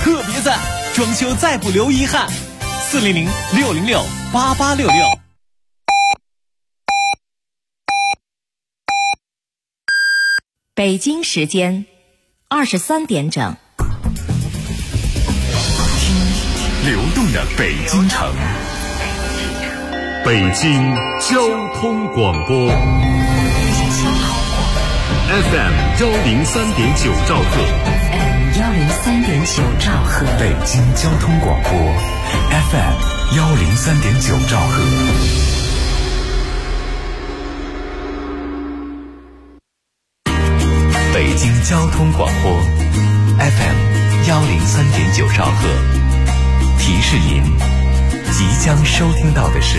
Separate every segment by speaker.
Speaker 1: 特别赞，装修再不留遗憾。400-606-8866。
Speaker 2: 北京时间23点整。
Speaker 3: 听流动的北京城，北京交通广播 FM 103.9兆赫
Speaker 2: 103.9兆赫，
Speaker 3: 北京交通广播 FM 103.9兆赫。北京交通广播 FM 103.9兆赫，提示您即将收听到的是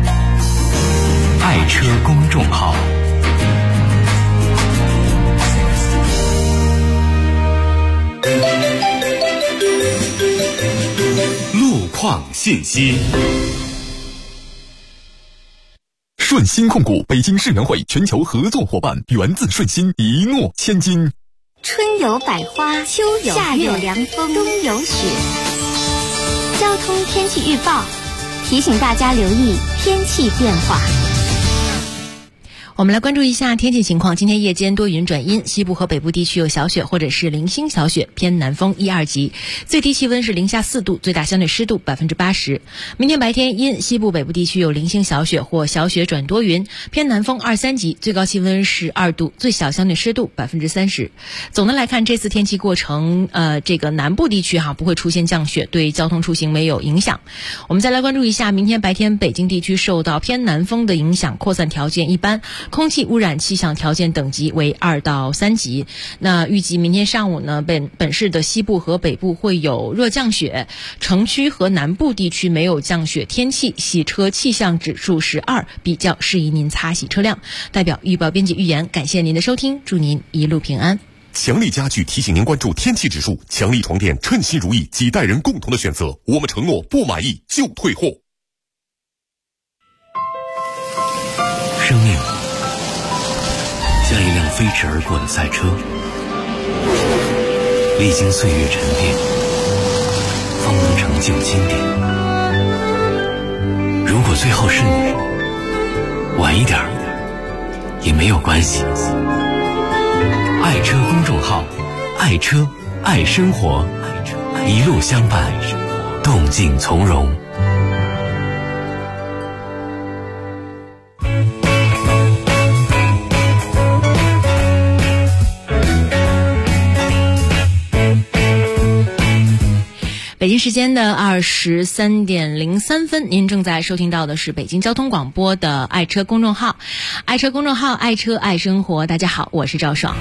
Speaker 3: 爱车公众号。路况信息。顺鑫控股北京世园会全球合作伙伴，源自顺鑫，一诺千金。
Speaker 4: 春有百花，秋有夏有凉风，冬有雪。交通天气预报提醒大家留意天气变化。
Speaker 2: 我们来关注一下天气情况。今天夜间多云转阴，西部和北部地区有小雪或者是零星小雪，偏南风1、2级，最低气温是零下4度，最大相对湿度80%。明天白天阴，西部北部地区有零星小雪或小雪转多云，偏南风2、3级，最高气温是2度，最小相对湿度30%。总的来看，这次天气过程，这个南部地区不会出现降雪，对交通出行没有影响。我们再来关注一下，明天白天北京地区受到偏南风的影响，扩散条件一般，空气污染气象条件等级为2到3级。那预计明天上午呢，本市的西部和北部会有热降雪，城区和南部地区没有降雪天气，洗车气象指数是2，比较适宜您擦洗车辆。代表预报编辑预言，感谢您的收听，祝您一路平安。
Speaker 3: 强力家具提醒您关注天气指数，强力床垫称心如意，几代人共同的选择，我们承诺不满意就退货。
Speaker 5: 生命像一辆飞驰而过的赛车，历经岁月沉淀，方能成就经典。如果最后是你，晚一点也没有关系。爱车公众号，爱车爱生活，一路相伴，动静从容。
Speaker 2: 北京时间的23:03，您正在收听到的是北京交通广播的爱车公众号，爱车公众号，爱车爱生活。大家好，我是赵爽。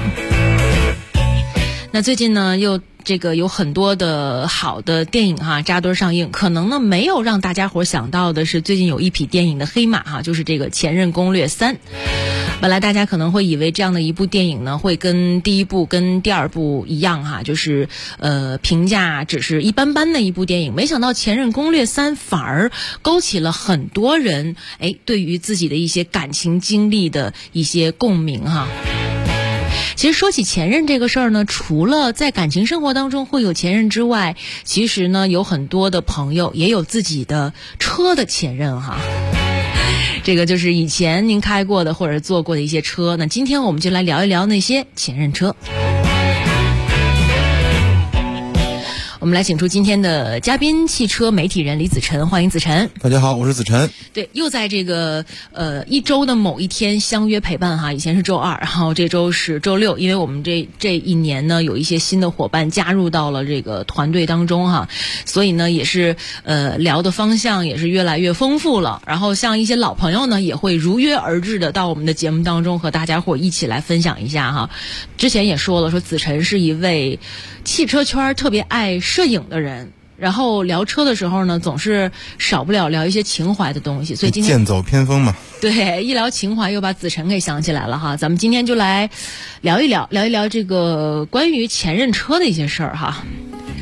Speaker 2: 那最近呢，又有很多的好的电影扎堆上映，可能呢没有让大家伙想到的是，最近有一匹电影的黑马就是这个《前任攻略3》。本来大家可能会以为这样的一部电影呢，会跟第一部跟第二部一样就是评价只是一般般的一部电影，没想到《前任攻略3》反而勾起了很多人对于自己的一些感情经历的一些共鸣其实说起前任这个事儿呢，除了在感情生活当中会有前任之外，其实呢有很多的朋友也有自己的车的前任这个就是以前您开过的或者坐过的一些车。那今天我们就来聊一聊那些前任车。我们来请出今天的嘉宾，汽车媒体人李子晨，欢迎子晨。
Speaker 6: 大家好，我是子晨。
Speaker 2: 对，又在这个一周的某一天相约陪伴以前是周2，然后这周是周6，因为我们这一年呢有一些新的伙伴加入到了这个团队当中所以呢也是聊的方向也是越来越丰富了。然后像一些老朋友呢也会如约而至的到我们的节目当中和大家伙一起来分享一下之前也说了，说子晨是一位汽车圈特别爱摄影的人，然后聊车的时候呢总是少不了聊一些情怀的东西，所以今天
Speaker 6: 剑走偏锋嘛。
Speaker 2: 对，一聊情怀又把子晨给想起来了咱们今天就来聊一聊这个关于前任车的一些事儿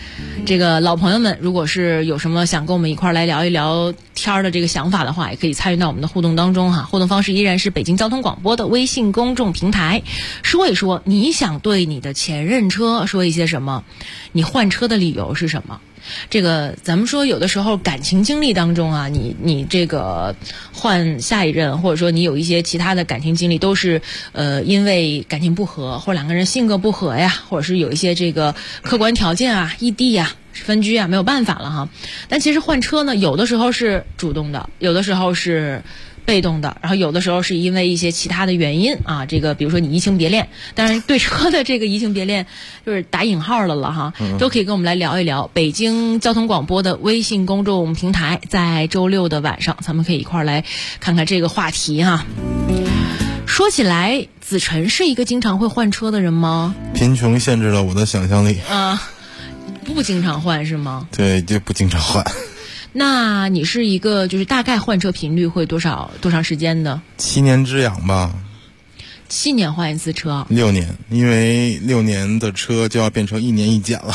Speaker 2: 这个老朋友们，如果是有什么想跟我们一块儿来聊一聊天的这个想法的话，也可以参与到我们的互动当中哈。互动方式依然是北京交通广播的微信公众平台，说一说你想对你的前任车说一些什么，你换车的理由是什么。这个咱们说有的时候感情经历当中啊，你这个换下一任，或者说你有一些其他的感情经历，都是因为感情不合，或者两个人性格不合呀，或者是有一些这个客观条件啊，异地呀，分居啊，没有办法了哈。但其实换车呢，有的时候是主动的，有的时候是被动的，然后有的时候是因为一些其他的原因啊，这个比如说你移情别恋，当然对车的这个移情别恋就是打引号的了哈，都可以跟我们来聊一聊。北京交通广播的微信公众平台，在周六的晚上，咱们可以一块儿来看看这个话题哈。说起来，子晨是一个经常会换车的人吗？
Speaker 6: 贫穷限制了我的想象力
Speaker 2: 不经常换是吗？
Speaker 6: 对，就不经常换。
Speaker 2: 那你是一个就是大概换车频率会多长时间的
Speaker 6: ？7年之痒吧。
Speaker 2: 7年换一次车
Speaker 6: ？6年，因为6年的车就要变成1年1检了。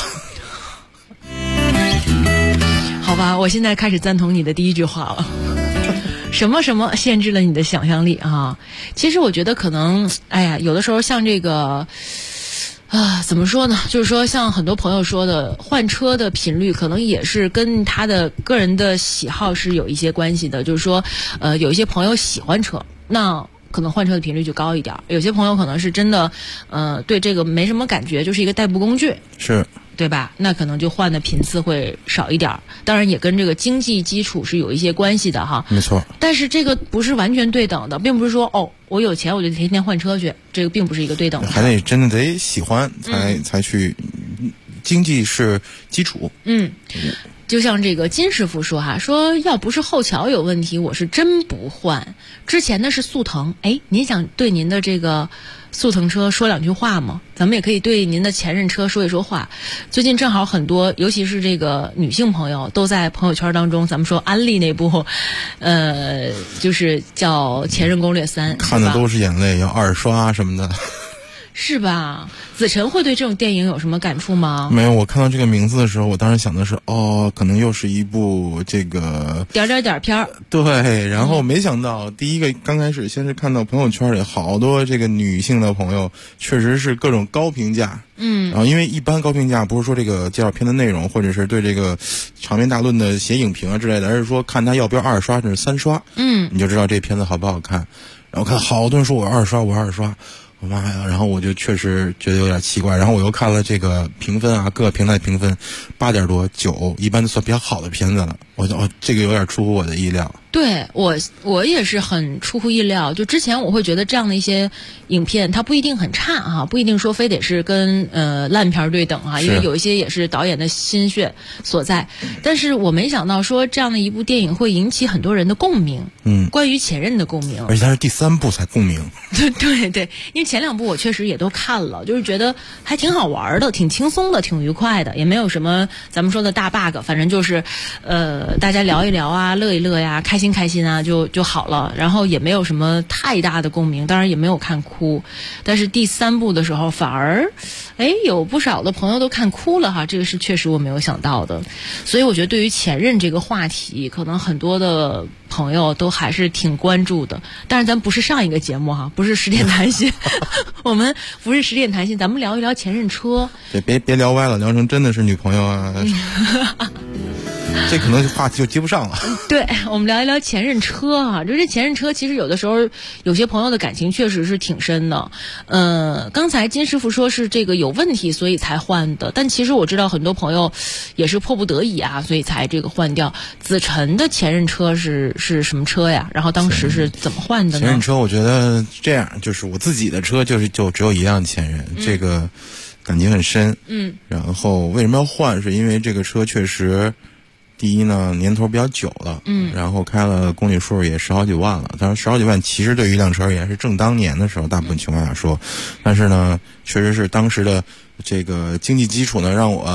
Speaker 2: 好吧，我现在开始赞同你的第一句话了。什么什么限制了你的想象力啊？其实我觉得可能，有的时候像这个。怎么说呢？就是说，像很多朋友说的，换车的频率可能也是跟他的个人的喜好是有一些关系的。就是说，有一些朋友喜欢车，那可能换车的频率就高一点；有些朋友可能是真的，对这个没什么感觉，就是一个代步工具，
Speaker 6: 是，对
Speaker 2: 吧？那可能就换的频次会少一点。当然，也跟这个经济基础是有一些关系的哈。
Speaker 6: 没错。但
Speaker 2: 是这个不是完全对等的，并不是说我有钱我就天天换车去，这个并不是一个对等的。
Speaker 6: 还得真的得喜欢才去，经济是基础。
Speaker 2: 就像这个金师傅说说要不是后桥有问题，我是真不换。之前的是速腾，您想对您的这个速腾车说两句话吗？咱们也可以对您的前任车说一说话。最近正好很多，尤其是这个女性朋友，都在朋友圈当中，咱们说安利那部，就是叫《前任攻略3》，
Speaker 6: 看的都是眼泪，要2刷什么的。
Speaker 2: 是吧？子晨会对这种电影有什么感触吗？
Speaker 6: 没有，我看到这个名字的时候，我当时想的是，可能又是一部这个
Speaker 2: 点片儿。
Speaker 6: 对，然后没想到，第一个刚开始先是看到朋友圈里好多这个女性的朋友，确实是各种高评价。然后因为一般高评价不是说这个介绍片的内容，或者是对这个长篇大论的写影评啊之类的，而是说看他要不要2刷甚至3刷，你就知道这片子好不好看。然后看好多人说我2刷，我妈呀！然后我就确实觉得有点奇怪，然后我又看了这个评分啊，各个平台评分8点多9，一般都算比较好的片子了。这个有点出乎我的意料。
Speaker 2: 对，我也是很出乎意料。就之前我会觉得这样的一些影片，它不一定很差啊，不一定说非得是跟烂片对等啊，因为有一些也是导演的心血所在。但是我没想到说这样的一部电影会引起很多人的共鸣。关于前任的共鸣，
Speaker 6: 而且它是第3部才共鸣。
Speaker 2: 对，因为前2部我确实也都看了，就是觉得还挺好玩的，挺轻松的，挺愉快的，也没有什么咱们说的大 bug， 反正就是大家聊一聊啊，乐一乐呀，开心啊，就好了。然后也没有什么太大的共鸣，当然也没有看哭。但是第3部的时候反而有不少的朋友都看哭了哈，这个是确实我没有想到的。所以我觉得对于前任这个话题，可能很多的朋友都还是挺关注的。但是咱不是上一个节目哈，不是10点谈心我们不是10点谈心，咱们聊一聊前任车。
Speaker 6: 对，别聊歪了，聊成真的是女朋友啊这可能话题就接不上了。
Speaker 2: 对，我们聊一聊前任车啊，就这前任车其实有的时候有些朋友的感情确实是挺深的。刚才金师傅说是这个有问题所以才换的，但其实我知道很多朋友也是迫不得已啊，所以才这个换掉。子晨的前任车是什么车呀？然后当时是怎么换的呢？
Speaker 6: 前任车我觉得这样，就是我自己的车就只有一辆前任，这个感情很深。然后为什么要换？是因为这个车确实第一呢，年头比较久了，然后开了公里数也10好几万了。当然10好几万其实对于一辆车而言是正当年的时候，大部分情况下说，但是呢，确实是当时的这个经济基础呢，让我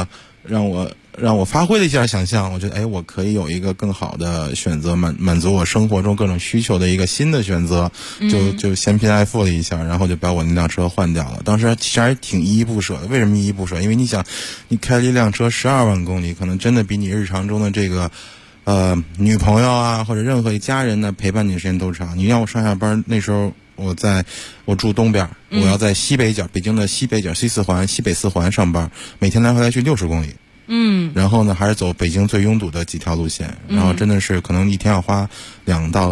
Speaker 6: 让我发挥了一下想象，我觉得我可以有一个更好的选择，满足我生活中各种需求的一个新的选择，就嫌贫爱富了一下，然后就把我那辆车换掉了。当时其实还挺依依不舍的。为什么依依不舍？因为你想，你开了一辆车12万公里，可能真的比你日常中的这个女朋友啊或者任何一家人呢陪伴你的时间都长。你让我上下班，那时候我住东边，我要在西北角，北京的西北角西北四环上班，每天来回来去60公里。然后呢，还是走北京最拥堵的几条路线，然后真的是可能一天要花2到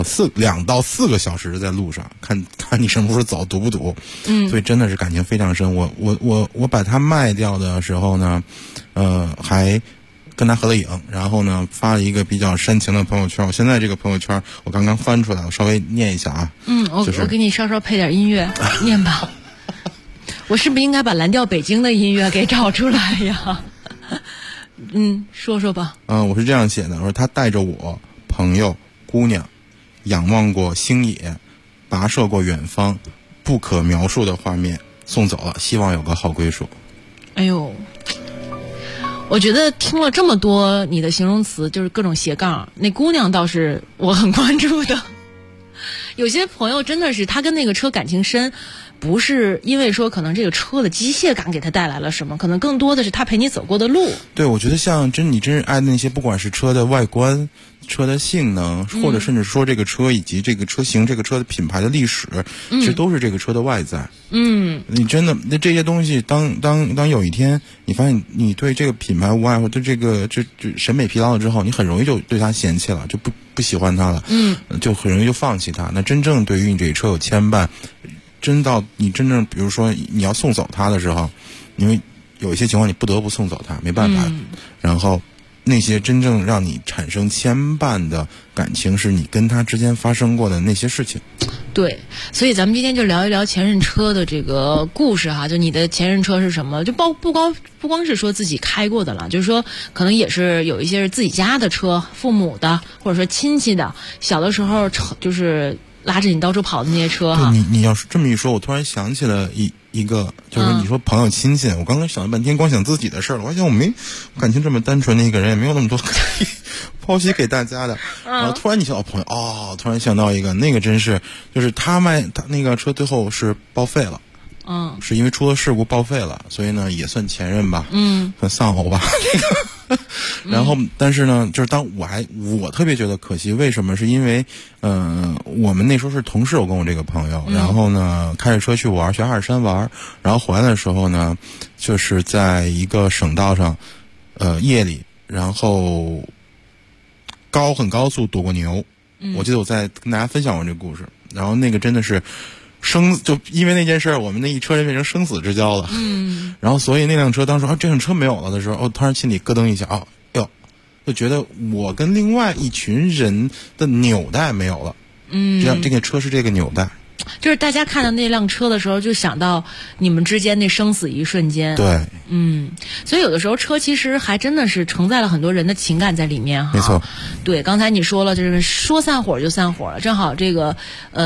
Speaker 6: 4个小时在路上，看你什么时候走，堵不堵。所以真的是感情非常深。我把它卖掉的时候呢，还跟他合了影，然后呢发了一个比较煽情的朋友圈。我现在这个朋友圈我刚刚翻出来，我稍微念一下啊。
Speaker 2: 我给你稍稍配点音乐，念吧。我是不是应该把蓝调北京的音乐给找出来呀？说说吧。
Speaker 6: 我是这样写的，我说他带着我朋友姑娘仰望过星野，跋涉过远方，不可描述的画面送走了，希望有个好归属。
Speaker 2: 哎呦，我觉得听了这么多你的形容词，就是各种斜杠，那姑娘倒是我很关注的。有些朋友真的是他跟那个车感情深，不是因为说可能这个车的机械感给他带来了什么，可能更多的是他陪你走过的路。对，
Speaker 6: 我觉得像你真是爱那些，不管是车的外观、车的性能，或者甚至说这个车以及这个车型、这个车的品牌的历史，其实都是这个车的外在。你真的那这些东西，当有一天你发现你对这个品牌无爱，或者这个这审美疲劳了之后，你很容易就对它嫌弃了，就不喜欢它了。就很容易就放弃它。那真正对于你这车有牵绊，你真正比如说你要送走它的时候，因为有一些情况你不得不送走它，没办法。然后那些真正让你产生牵绊的感情，是你跟他之间发生过的那些事情。
Speaker 2: 对，所以咱们今天就聊一聊前任车的这个故事哈。就你的前任车是什么？就不光是说自己开过的了，就是说可能也是有一些是自己家的车，父母的或者说亲戚的，小的时候就是拉着你到处跑的那些车哈。
Speaker 6: 你要是这么一说，我突然想起了一个，就是你说朋友亲戚，我刚刚想了半天，光想自己的事儿了。我想我感情这么单纯的一个人，也没有那么多可以剖析给大家的。然后突然你想到朋友，突然想到一个，那个真是就是他那个车最后是报废了。是因为出了事故报废了，所以呢也算前任吧，算丧偶吧。然后但是呢，就是我特别觉得可惜，为什么？是因为我们那时候是同事，我跟我这个朋友，然后呢开着车去玩，去阿尔山玩，然后回来的时候呢，就是在一个省道上，夜里，然后很高速躲过牛。我记得我在跟大家分享过这个故事，然后那个真的是就因为那件事，我们那一车人变成生死之交了。然后所以那辆车当时这辆车没有了的时候，突然心里咯噔一下，就觉得我跟另外一群人的纽带没有了。这个车是这个纽带。
Speaker 2: 就是大家看到那辆车的时候，就想到你们之间那生死一瞬间。
Speaker 6: 对，
Speaker 2: 所以有的时候车其实还真的是承载了很多人的情感在里面哈。
Speaker 6: 没错。
Speaker 2: 对，刚才你说了，就是说散伙就散伙了，正好这个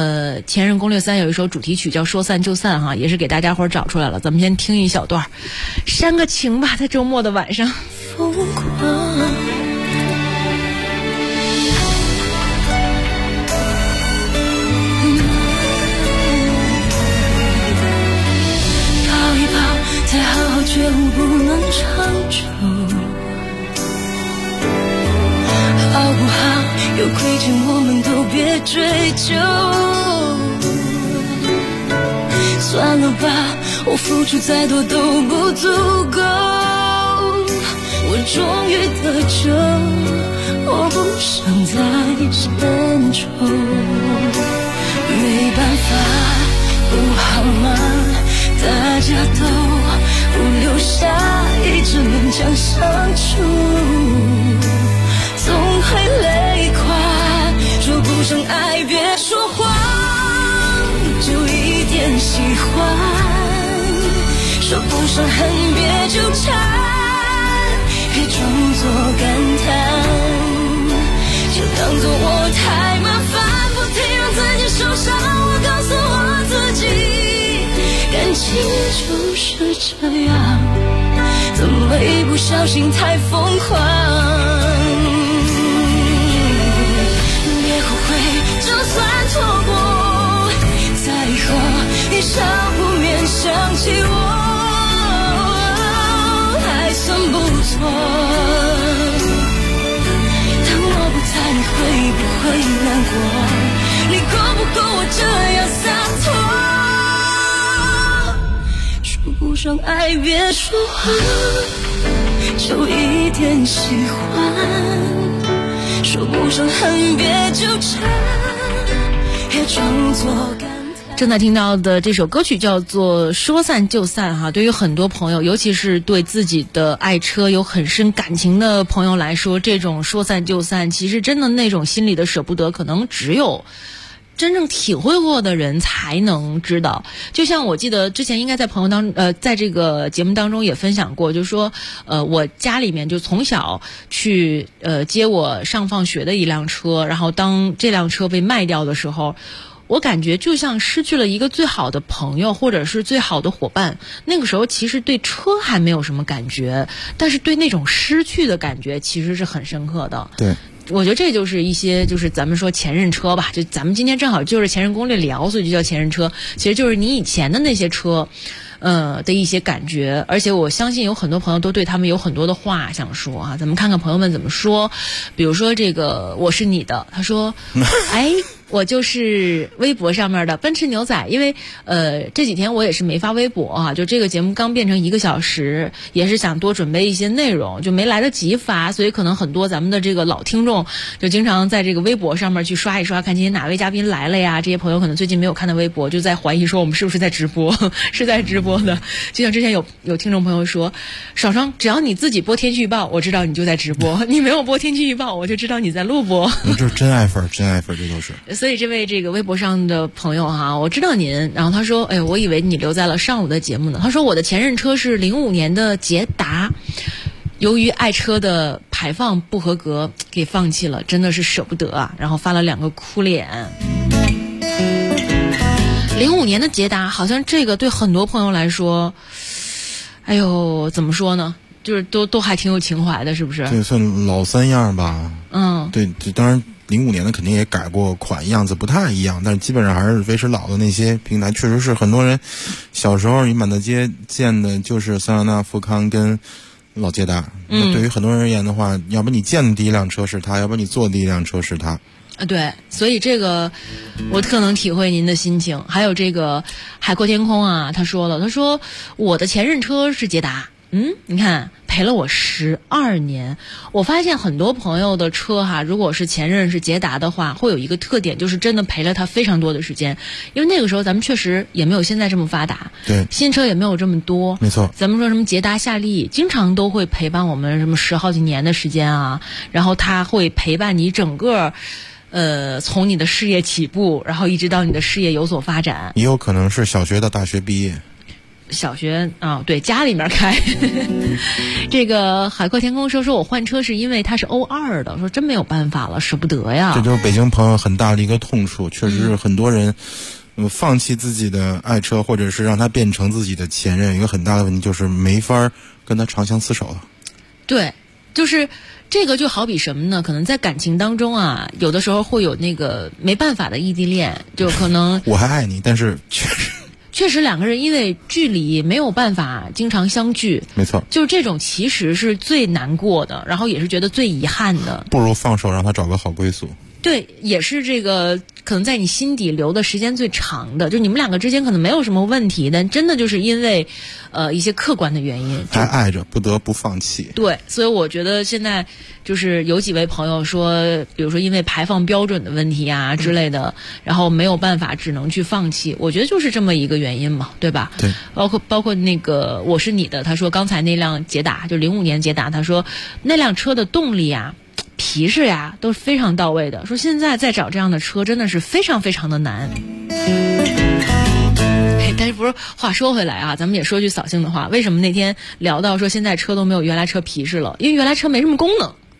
Speaker 2: 《前任攻略3》有一首主题曲叫《说散就散》哈，也是给大家伙找出来了。咱们先听一小段，煽个情吧，在周末的晚上。疯狂。觉悟不能长久，好不好？有亏欠我们都别追究。算了吧，我付出再多都不足够。我终于得救，我不想再深仇。没办法，不好吗？大家都不留下，一直勉强相处，总会累垮。说不上爱别说谎，就一点喜欢。说不上恨别纠缠，别装作感叹，就当作我太麻烦，不停让自己受伤。我告诉我自己，感情就是这样，
Speaker 7: 怎么一不小心太疯狂？别后悔，就算错过，在以后也少不免想起我，还算不错。当我不在，你会不会难过？你够不够我这样洒脱？说不上爱别说谎，就一点喜欢，说不上恨别纠缠，别装作感叹。
Speaker 2: 正在听到的这首歌曲叫做《说散就散》哈，对于很多朋友，尤其是对自己的爱车有很深感情的朋友来说，这种说散就散，其实真的那种心里的舍不得，可能只有真正体会过的人才能知道。就像我记得之前应该在在这个节目当中也分享过，就是说我家里面就从小去接我上放学的一辆车，然后当这辆车被卖掉的时候，我感觉就像失去了一个最好的朋友或者是最好的伙伴。那个时候其实对车还没有什么感觉，但是对那种失去的感觉其实是很深刻的。
Speaker 6: 对，
Speaker 2: 我觉得这就是一些就是咱们说前任车吧，就咱们今天正好就是前任攻略聊，所以就叫前任车，其实就是你以前的那些车的一些感觉。而且我相信有很多朋友都对他们有很多的话想说啊，咱们看看朋友们怎么说。比如说这个我是你的，他说哎，我就是微博上面的奔驰牛仔，因为这几天我也是没发微博啊，就这个节目刚变成1个小时，也是想多准备一些内容，就没来得及发，所以可能很多咱们的这个老听众就经常在这个微博上面去刷一刷，看今天哪位嘉宾来了呀，这些朋友可能最近没有看到微博，就在怀疑说我们是不是在直播是在直播的。就像之前有听众朋友说，爽爽只要你自己播天气预报，我知道你就在直播，你没有播天气预报，我就知道你在录播。
Speaker 6: 这是真爱粉，真爱粉，这都是。
Speaker 2: 所以这位这个微博上的朋友哈，我知道您，然后他说，哎，我以为你留在了上午的节目呢。他说我的前任车是05年的捷达，由于爱车的排放不合格给放弃了，真的是舍不得啊，然后发了2个哭脸。05年的捷达，好像这个对很多朋友来说，哎呦，怎么说呢，就是都还挺有情怀的，是不是？
Speaker 6: 这算老三样吧。
Speaker 2: 嗯，
Speaker 6: 对，当然05年的肯定也改过款，样子不太一样，但是基本上还是维持老的那些平台。确实是很多人小时候你满大街见的就是桑塔纳、富康跟老捷达。那对于很多人而言的话，要不你见的第一辆车是它，要不你坐的第一辆车是它。
Speaker 2: 对，所以这个我特能体会您的心情。还有这个海阔天空啊，他说了，他说我的前任车是捷达，你看陪了我12年。我发现很多朋友的车哈，如果是前任是捷达的话，会有一个特点，就是真的陪了他非常多的时间。因为那个时候咱们确实也没有现在这么发达，
Speaker 6: 对，
Speaker 2: 新车也没有这么多，
Speaker 6: 没错。
Speaker 2: 咱们说什么捷达、夏利，经常都会陪伴我们什么10好几年的时间啊，然后他会陪伴你整个。从你的事业起步，然后一直到你的事业有所发展，
Speaker 6: 也有可能是小学到大学毕业。
Speaker 2: 小学啊，对，家里面开。这个海阔天空说我换车是因为它是O2的，说真没有办法了，舍不得呀。
Speaker 6: 这就是北京朋友很大的一个痛处，确实是很多人放弃自己的爱车，或者是让它变成自己的前任，一个很大的问题就是没法跟他长相厮守了。对，
Speaker 2: 就是这个就好比什么呢？可能在感情当中啊，有的时候会有那个没办法的异地恋，就可能
Speaker 6: 我还爱你，但是确实
Speaker 2: 2个人因为距离没有办法经常相聚，
Speaker 6: 没错，
Speaker 2: 就是这种其实是最难过的，然后也是觉得最遗憾的。
Speaker 6: 不如放手让他找个好归宿。
Speaker 2: 对，也是这个可能在你心底留的时间最长的，就你们2个之间可能没有什么问题，但真的就是因为一些客观的原因
Speaker 6: 还爱着，不得不放弃。
Speaker 2: 对，所以我觉得现在就是有几位朋友说，比如说因为排放标准的问题啊之类的，然后没有办法只能去放弃，我觉得就是这么一个原因嘛，对吧？
Speaker 6: 对，
Speaker 2: 包括那个我是你的，他说刚才那辆捷达就05年捷达，他说那辆车的动力啊皮实呀都是非常到位的，说现在再找这样的车真的是非常非常的难。但是不是话说回来啊，咱们也说句扫兴的话，为什么那天聊到说现在车都没有原来车皮实了？因为原来车没什么功能，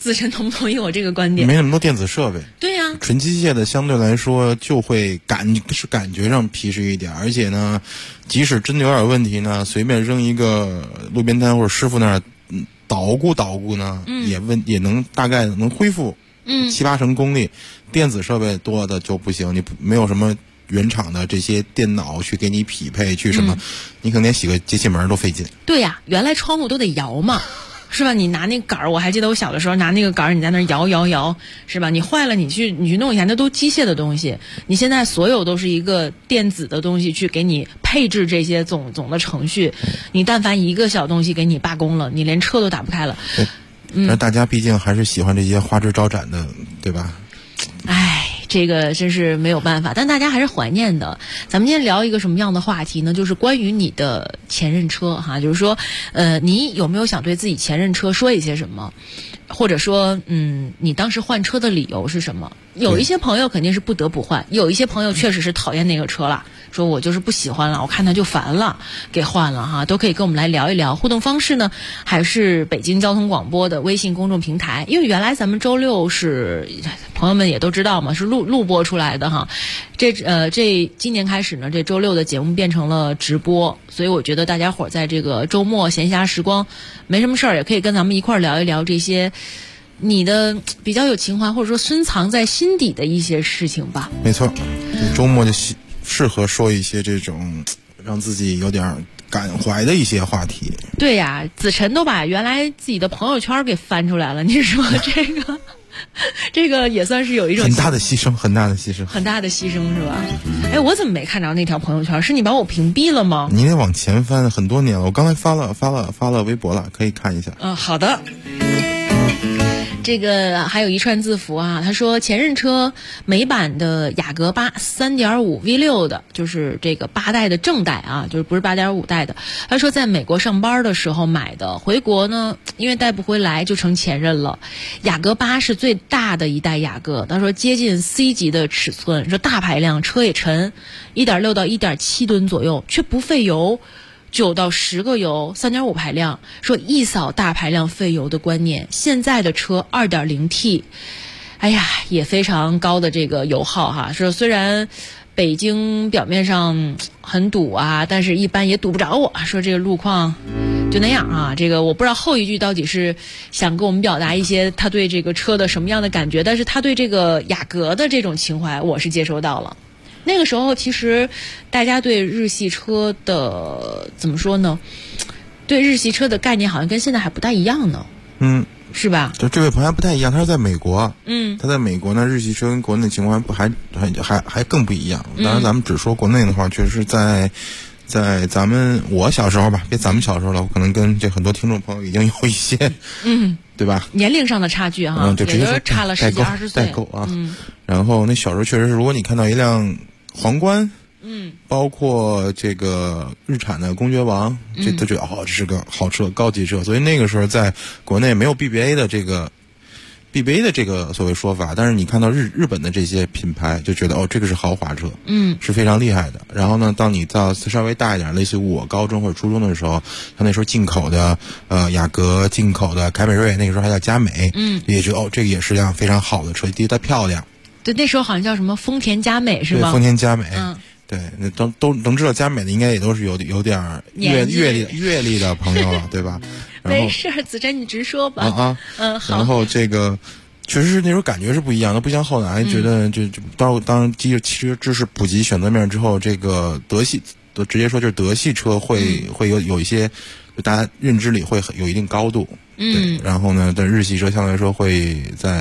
Speaker 2: 子晨同不同意我这个观点？
Speaker 6: 没那么多电子设备。
Speaker 2: 对呀、
Speaker 6: 纯机械的相对来说就会感觉上皮实一点，而且呢，即使真的有点问题呢，随便扔一个路边摊或者师傅那儿捣鼓呢，也能大概能恢复7-8成功力。电子设备多的就不行，你没有什么原厂的这些电脑去给你匹配去什么，你可能连洗个节气门都费劲。
Speaker 2: 对呀、原来窗户都得摇嘛。是吧？你拿那杆儿，我还记得我小的时候拿那个杆儿，你在那摇，是吧？你坏了，你去弄一下，那都机械的东西。你现在所有都是一个电子的东西去给你配置这些总的程序。你但凡一个小东西给你罢工了，你连车都打不开了。
Speaker 6: 那大家毕竟还是喜欢这些花枝招展的，对吧？
Speaker 2: 唉，这个真是没有办法，但大家还是怀念的。咱们今天聊一个什么样的话题呢？就是关于你的前任车哈，就是说，你有没有想对自己前任车说一些什么？或者说，你当时换车的理由是什么？有一些朋友肯定是不得不换，有一些朋友确实是讨厌那个车了，说我就是不喜欢了，我看它就烦了，给换了哈，都可以跟我们来聊一聊。互动方式呢，还是北京交通广播的微信公众平台，因为原来咱们周六是朋友们也都知道嘛，是录播出来的哈。这今年开始呢，这周六的节目变成了直播，所以我觉得大家伙在这个周末闲暇时光没什么事儿，也可以跟咱们一块儿聊一聊这些你的比较有情怀或者说深藏在心底的一些事情吧。
Speaker 6: 没错，周末就适合说一些这种让自己有点感怀的一些话题。
Speaker 2: 对呀，子晨都把原来自己的朋友圈给翻出来了，你说这个这个也算是有一种
Speaker 6: 很大的牺牲，很大的牺牲
Speaker 2: 是吧？哎，我怎么没看着那条朋友圈？是你把我屏蔽了吗？
Speaker 6: 你得往前翻，很多年了，我刚才发了微博了，可以看一下。
Speaker 2: 好的。这个还有一串字符啊，他说前任车美版的雅阁8 3.5 V6 的，就是这个8代的正代啊，就是不是8.5代的。他说在美国上班的时候买的，回国呢因为带不回来就成前任了。雅阁8是最大的一代雅阁，他说接近 C 级的尺寸，说大排量，车也沉，1.6到1.7吨左右，却不费油。9到10个油，3.5排量，说一扫大排量费油的观念。现在的车 2.0T， 哎呀，也非常高的这个油耗哈。说虽然北京表面上很堵啊，但是一般也堵不着我。说这个路况就那样啊。这个我不知道后一句到底是想跟我们表达一些他对这个车的什么样的感觉，但是他对这个雅阁的这种情怀我是接收到了。那个时候其实大家对日系车的怎么说呢，对日系车的概念好像跟现在还不太一样呢，是吧？
Speaker 6: 就这位朋友还不太一样，他是在美国，他在美国呢，日系车跟国内情况还更不一样。当然咱们只说国内的话，确实是在我小时候吧，别咱们小时候了，我可能跟这很多听众朋友已经有一些对吧？
Speaker 2: 年龄上的差距哈，
Speaker 6: 就直接说
Speaker 2: 差了10几20岁，
Speaker 6: 代沟啊。然后那小时候确实是，如果你看到一辆皇冠，包括这个日产的公爵王，这都觉得这是个好车，高级车。所以那个时候在国内没有 BBA 的这个所谓说法，但是你看到日本的这些品牌，就觉得这个是豪华车，是非常厉害的。然后呢，当你到稍微大一点，类似于我高中或者初中的时候，像那时候进口的雅阁，进口的凯美瑞，那个时候还叫佳美，也觉得这个也是辆非常好的车，第一它漂亮。
Speaker 2: 对，那时候好像叫什么丰田佳美是吧？
Speaker 6: 对，丰田佳美。对，那都能知道佳美的，应该也都是有点阅历的朋友了，对吧？
Speaker 2: 没事，子珍你直说吧。
Speaker 6: 好。然后这个确实是那时候感觉是不一样的，不像后来觉得就当汽车知识普及选择面之后，这个德系直接说就是德系车会有一些，大家认知里会有一定高度。对，然后呢，但日系车相对来说会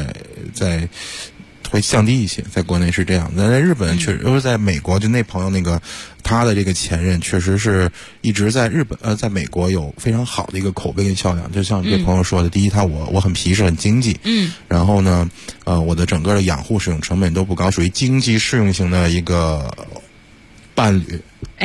Speaker 6: 会降低一些，在国内是这样的。在日本确实，尤其在美国，就那朋友那个他的这个前任，确实是一直在在美国有非常好的一个口碑跟销量。就像这朋友说的，第一，我很皮实很经济，然后呢，我的整个的养护使用成本都不高，属于经济适用型的一个伴侣。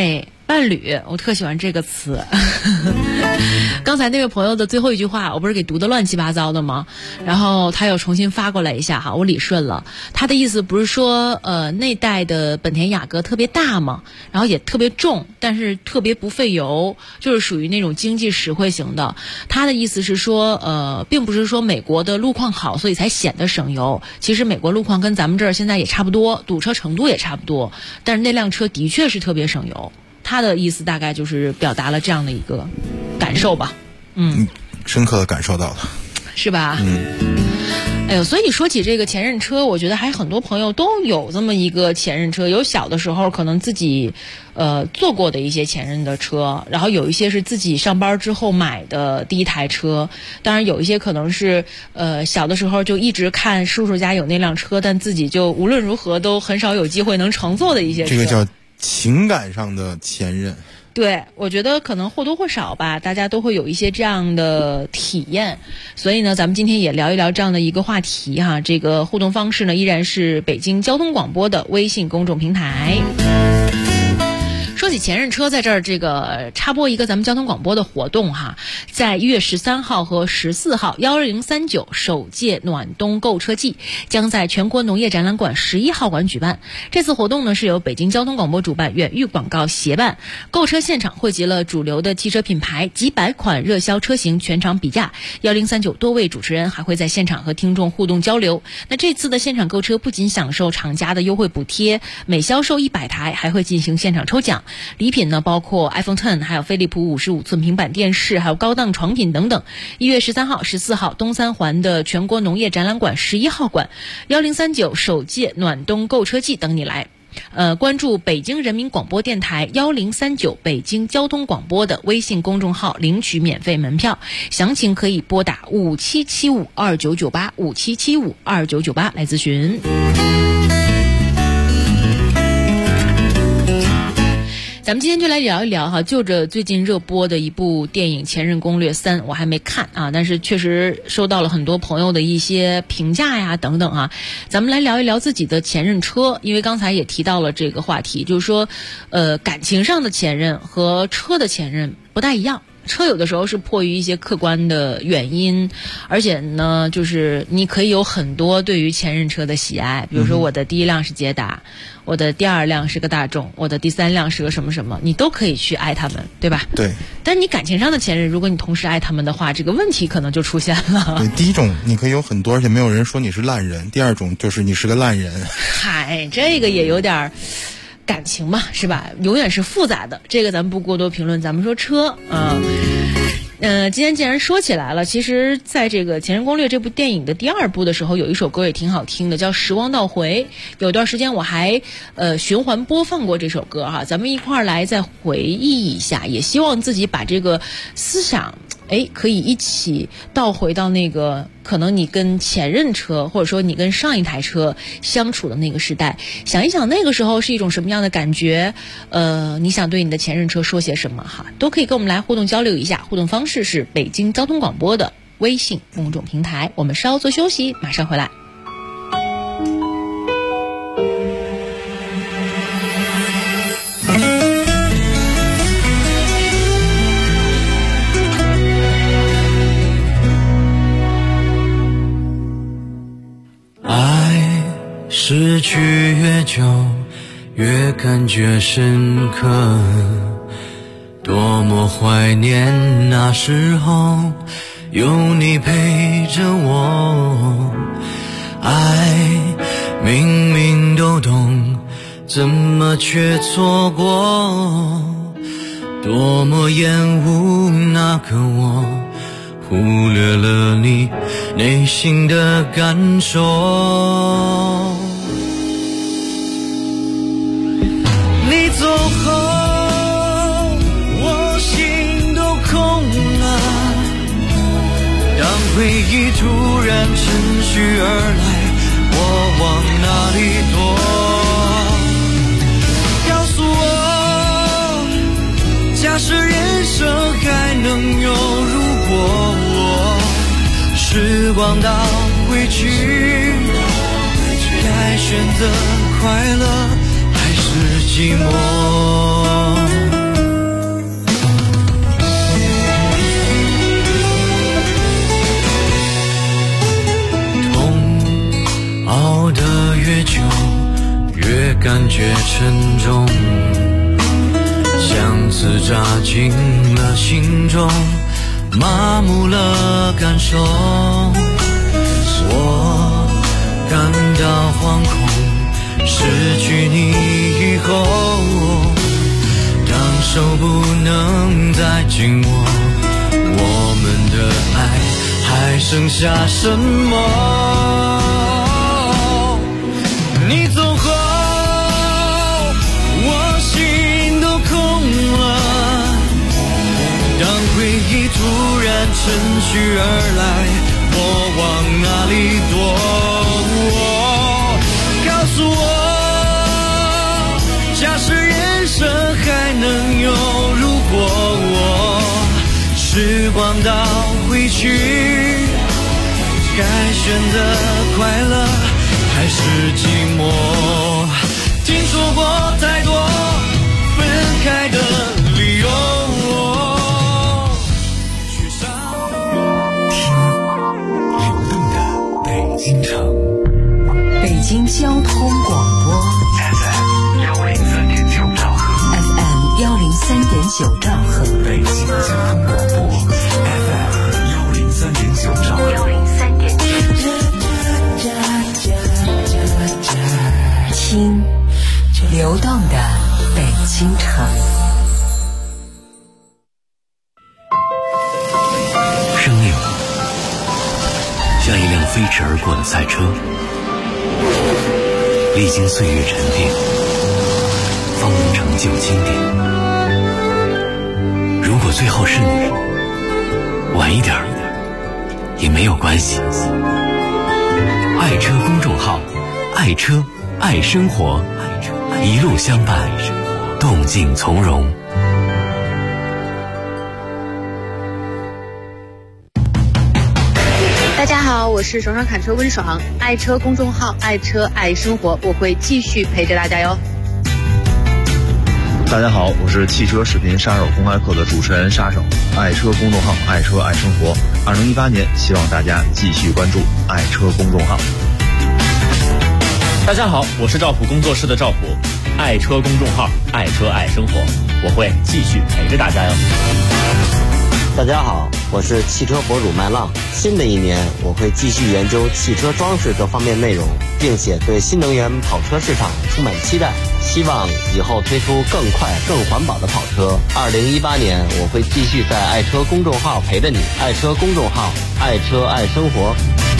Speaker 2: 伴侣，我特喜欢这个词。刚才那位朋友的最后一句话，我不是给读的乱七八糟的吗？然后他又重新发过来一下哈，我理顺了。他的意思不是说那代的本田雅阁特别大嘛，然后也特别重，但是特别不费油，就是属于那种经济实惠型的。他的意思是说并不是说美国的路况好所以才显得省油，其实美国路况跟咱们这儿现在也差不多，堵车程度也差不多，但是那辆车的确是特别省油。他的意思大概就是表达了这样的一个感受吧。
Speaker 6: 深刻的感受到了，
Speaker 2: 是吧？哎呦，所以说起这个前任车，我觉得还很多朋友都有这么一个前任车，有小的时候可能自己坐过的一些前任的车，然后有一些是自己上班之后买的第一台车，当然有一些可能是小的时候就一直看叔叔家有那辆车，但自己就无论如何都很少有机会能乘坐的一些车。
Speaker 6: 这个叫情感上的前任。
Speaker 2: 对，我觉得可能或多或少吧，大家都会有一些这样的体验。所以呢，咱们今天也聊一聊这样的一个话题哈。这个互动方式呢，依然是北京交通广播的微信公众平台。说起前任车，在这儿这个插播一个咱们交通广播的活动哈，在1月13号和14号1039首届暖冬购车季将在全国农业展览馆11号馆举办。这次活动呢是由北京交通广播主办，远域广告协办。购车现场汇集了主流的汽车品牌，几百款热销车型全场比价。1039多位主持人还会在现场和听众互动交流。那这次的现场购车不仅享受厂家的优惠补贴，每销售100台还会进行现场抽奖。礼品呢包括 iPhone X， 还有飞利浦55寸平板电视，还有高档床品等等。1月13号、14号东三环的全国农业展览馆11号馆，1039首届暖冬购车季等你来。关注北京人民广播电台1039北京交通广播的微信公众号领取免费门票，详情可以拨打57752998 57752998来咨询。咱们今天就来聊一聊哈，就着最近热播的一部电影《前任攻略3》，我还没看啊，但是确实收到了很多朋友的一些评价呀等等啊。咱们来聊一聊自己的前任车，因为刚才也提到了这个话题，就是说感情上的前任和车的前任不太一样。车有的时候是迫于一些客观的原因，而且呢就是你可以有很多对于前任车的喜爱，比如说我的第一辆是捷达，我的第二辆是个大众，我的第三辆是个什么什么，你都可以去爱他们，对吧？对。但你感情上的前任，如果你同时爱他们的话，这个问题可能就出现了。
Speaker 6: 对，第一种你可以有很多，而且没有人说你是烂人；第二种就是你是个烂人。
Speaker 2: 嗨，这个也有点感情嘛，是吧？永远是复杂的，这个咱们不过多评论。咱们说车今天既然说起来了，其实在这个《前任攻略》这部电影的第2部的时候，有一首歌也挺好听的，叫《时光倒回》。有段时间我还循环播放过这首歌哈，咱们一块儿来再回忆一下，也希望自己把这个思想可以一起倒回到那个可能你跟前任车或者说你跟上一台车相处的那个时代，想一想那个时候是一种什么样的感觉，你想对你的前任车说些什么哈，都可以跟我们来互动交流一下。互动方式是北京交通广播的微信公众平台。我们稍作休息，马上回来。
Speaker 8: 失去越久越感觉深刻，多么怀念那时候有你陪着我。爱明明都懂，怎么却错过，多么厌恶那个我，忽略了你内心的感受。你走后我心都空了，当回忆突然趁虚而来，我往哪里躲？告诉我，假设人生还能有如果，时光倒回去，该选择快乐还是寂寞？ 越久越感觉沉重，相思扎进了心中，麻木了感受。我感到惶恐，失去你以后，当手不能再紧握，我们的爱还剩下什么？你走后，我心都空了。当回忆突然趁虚而来，我往哪里躲？告诉我，假使人生还能有如果，时光倒回去，该选择快乐还是寂寞？听说过太多分开的理由。
Speaker 3: 京城
Speaker 9: 北京交通广播
Speaker 3: FM 103.9兆赫
Speaker 9: FM 103.9兆赫，
Speaker 3: 北京交通广播 FM 103.9兆赫
Speaker 9: 听流动的北京城。
Speaker 5: 生命像一辆飞驰而过的赛车，历经岁月沉淀，方能成就经典。如果最后是你，晚一点也没有关系。爱车公众号，爱车爱生活，一路相伴，动静从容。
Speaker 10: 大家好，我是爽爽侃车温爽，爱车公众号爱车爱生活，我会继续陪着大家哟。
Speaker 11: 大家好，我是汽车视频杀手公开课的主持人杀手，爱车公众号爱车爱生活。2018年，希望大家继续关注爱车公众号。
Speaker 12: 大家好，我是赵普工作室的赵普，爱车公众号爱车爱生活，我会继续陪着大家哟。
Speaker 13: 大家好，我是汽车博主麦浪。新的一年，我会继续研究汽车装饰各方面内容，并且对新能源跑车市场充满期待，希望以后推出更快更环保的跑车。2018年，我会继续在爱车公众号陪着你，爱车公众号爱车爱生活。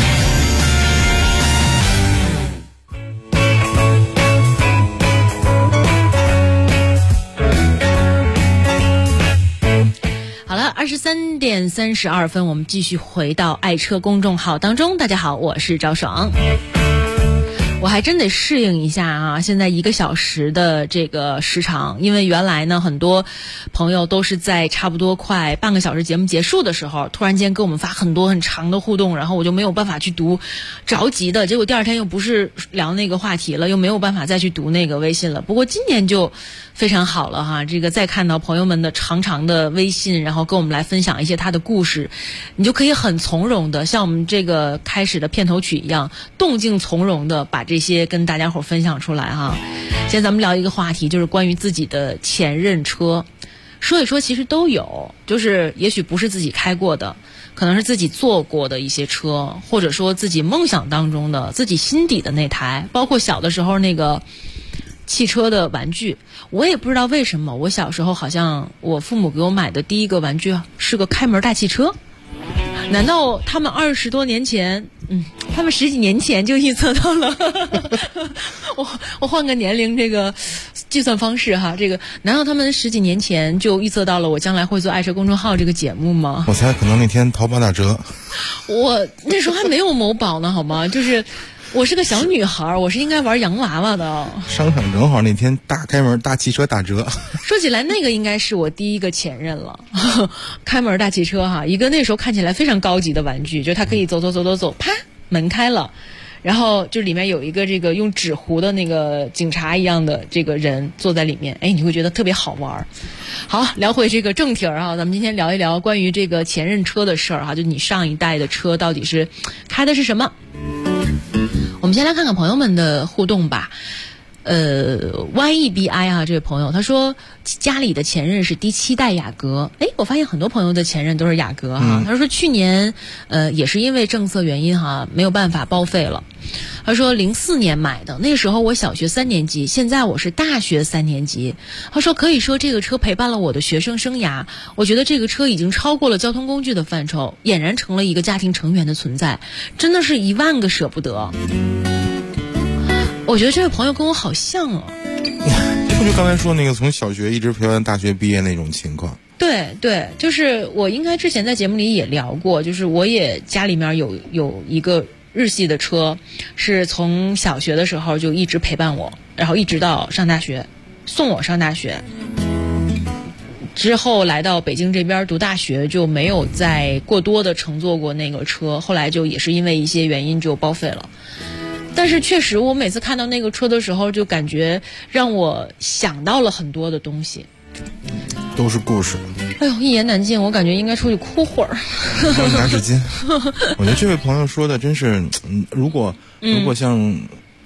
Speaker 2: 23点32分，我们继续回到爱车公众号当中。大家好，我是赵爽。我还真得适应一下啊！现在1个小时的这个时长，因为原来呢，很多朋友都是在差不多快半个小时节目结束的时候，突然间给我们发很多很长的互动，然后我就没有办法去读，着急的，结果第二天又不是聊那个话题了，又没有办法再去读那个微信了。不过今年就非常好了哈，这个再看到朋友们的长长的微信，然后跟我们来分享一些他的故事，你就可以很从容的，像我们这个开始的片头曲一样，动静从容的把这些跟大家伙分享出来哈。现在咱们聊一个话题，就是关于自己的前任车，说一说其实都有，就是也许不是自己开过的，可能是自己坐过的一些车，或者说自己梦想当中的自己心底的那台，包括小的时候那个汽车的玩具。我也不知道为什么，我小时候好像我父母给我买的第一个玩具是个开门大汽车。难道他们20多年前，他们10几年前就预测到了我换个年龄这个计算方式哈，这个难道他们10几年前就预测到了我将来会做爱车公众号这个节目吗？
Speaker 6: 我猜可能那天淘宝打折。
Speaker 2: 我那时候还没有某宝呢，好吗？就是我是个小女孩，我是应该玩洋娃娃的。
Speaker 6: 商场正好那天大开门大汽车打折。
Speaker 2: 说起来，那个应该是我第一个前任了，开门大汽车哈，一个那时候看起来非常高级的玩具，就是它可以走，啪，门开了，然后就里面有一个这个用纸糊的那个警察一样的这个人坐在里面，哎，你会觉得特别好玩。好，聊回这个正题啊，咱们今天聊一聊关于这个前任车的事儿哈，就你上一代的车到底是开的是什么？ 我们先来看看朋友们的互动吧。YEBI 啊，这位朋友他说家里的前任是第7代雅阁。我发现很多朋友的前任都是雅阁哈。他说去年也是因为政策原因哈，没有办法报废了。他说04年买的，那时候我小学3年级，现在我是大学3年级。他说可以说这个车陪伴了我的学生生涯，我觉得这个车已经超过了交通工具的范畴，俨然成了一个家庭成员的存在，真的是10000个舍不得。我觉得这位朋友跟我好像哦，
Speaker 6: 这不就刚才说那个从小学一直陪伴大学毕业那种情况？
Speaker 2: 对对，就是我应该之前在节目里也聊过，就是我也家里面有一个日系的车，是从小学的时候就一直陪伴我，然后一直到上大学，送我上大学。之后来到北京这边读大学，就没有再过多的乘坐过那个车，后来就也是因为一些原因就报废了。但是确实我每次看到那个车的时候，就感觉让我想到了很多的东西，
Speaker 6: 都是故事。
Speaker 2: 哎呦，一言难尽，我感觉应该出去哭会儿。
Speaker 6: 拿纸巾。我觉得这位朋友说的真是，如果像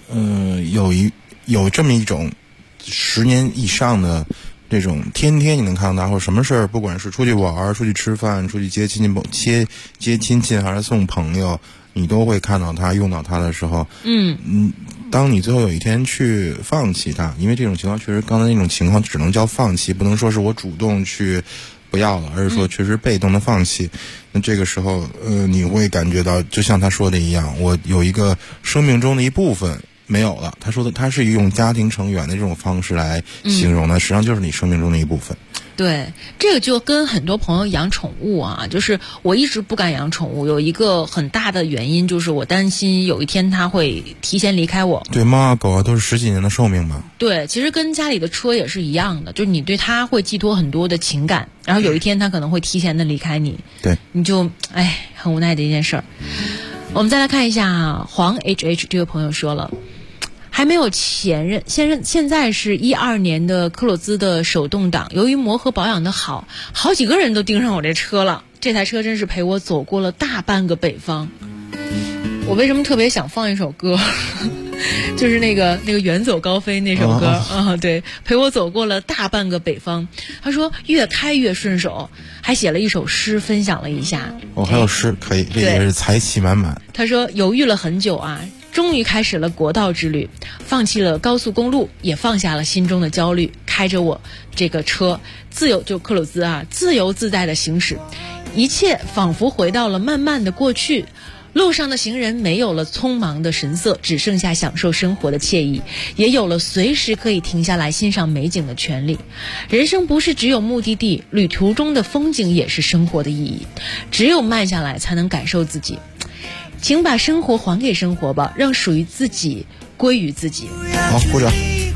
Speaker 6: 有这么一种10年以上的这种天天你能看到他，或者什么事儿，不管是出去玩、出去吃饭、出去接亲戚还是送朋友，你都会看到他用到他的时候，当你最后有一天去放弃他，因为这种情况确实刚才那种情况只能叫放弃，不能说是我主动去不要了，而是说确实被动的放弃。那这个时候你会感觉到就像他说的一样，我有一个生命中的一部分没有了。他说的他是用家庭成员的这种方式来形容的，实际上就是你生命中的一部分。
Speaker 2: 对，这个就跟很多朋友养宠物啊，就是我一直不敢养宠物，有一个很大的原因就是我担心有一天它会提前离开我。
Speaker 6: 对，猫啊狗啊都是10几年的寿命嘛。
Speaker 2: 对，其实跟家里的车也是一样的，就是你对它会寄托很多的情感，然后有一天它可能会提前的离开你，
Speaker 6: 对，
Speaker 2: 你就很无奈的一件事儿。我们再来看一下黄 HH 这个朋友说了，还没有前任，现在是12年的科洛兹的手动挡，由于磨合保养的好，好几个人都盯上我这车了。这台车真是陪我走过了大半个北方。我为什么特别想放一首歌，就是那个远走高飞那首歌对，陪我走过了大半个北方。他说越开越顺手，还写了一首诗分享了一下。
Speaker 6: 还有诗可以，这也是才气满满。
Speaker 2: 他说犹豫了很久啊，终于开始了国道之旅，放弃了高速公路，也放下了心中的焦虑，开着我这个车自由，就克鲁兹啊，自由自在的行驶，一切仿佛回到了漫漫的过去。路上的行人没有了匆忙的神色，只剩下享受生活的惬意，也有了随时可以停下来欣赏美景的权利。人生不是只有目的地，旅途中的风景也是生活的意义，只有慢下来才能感受自己。请把生活还给生活吧，让属于自己归于自己。
Speaker 6: 好，鼓掌。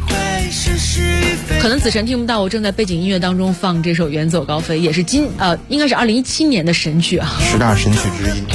Speaker 2: 可能子晨听不到，我正在背景音乐当中放这首《远走高飞》，也是应该是2017年的神曲啊
Speaker 6: ，10大神曲之一。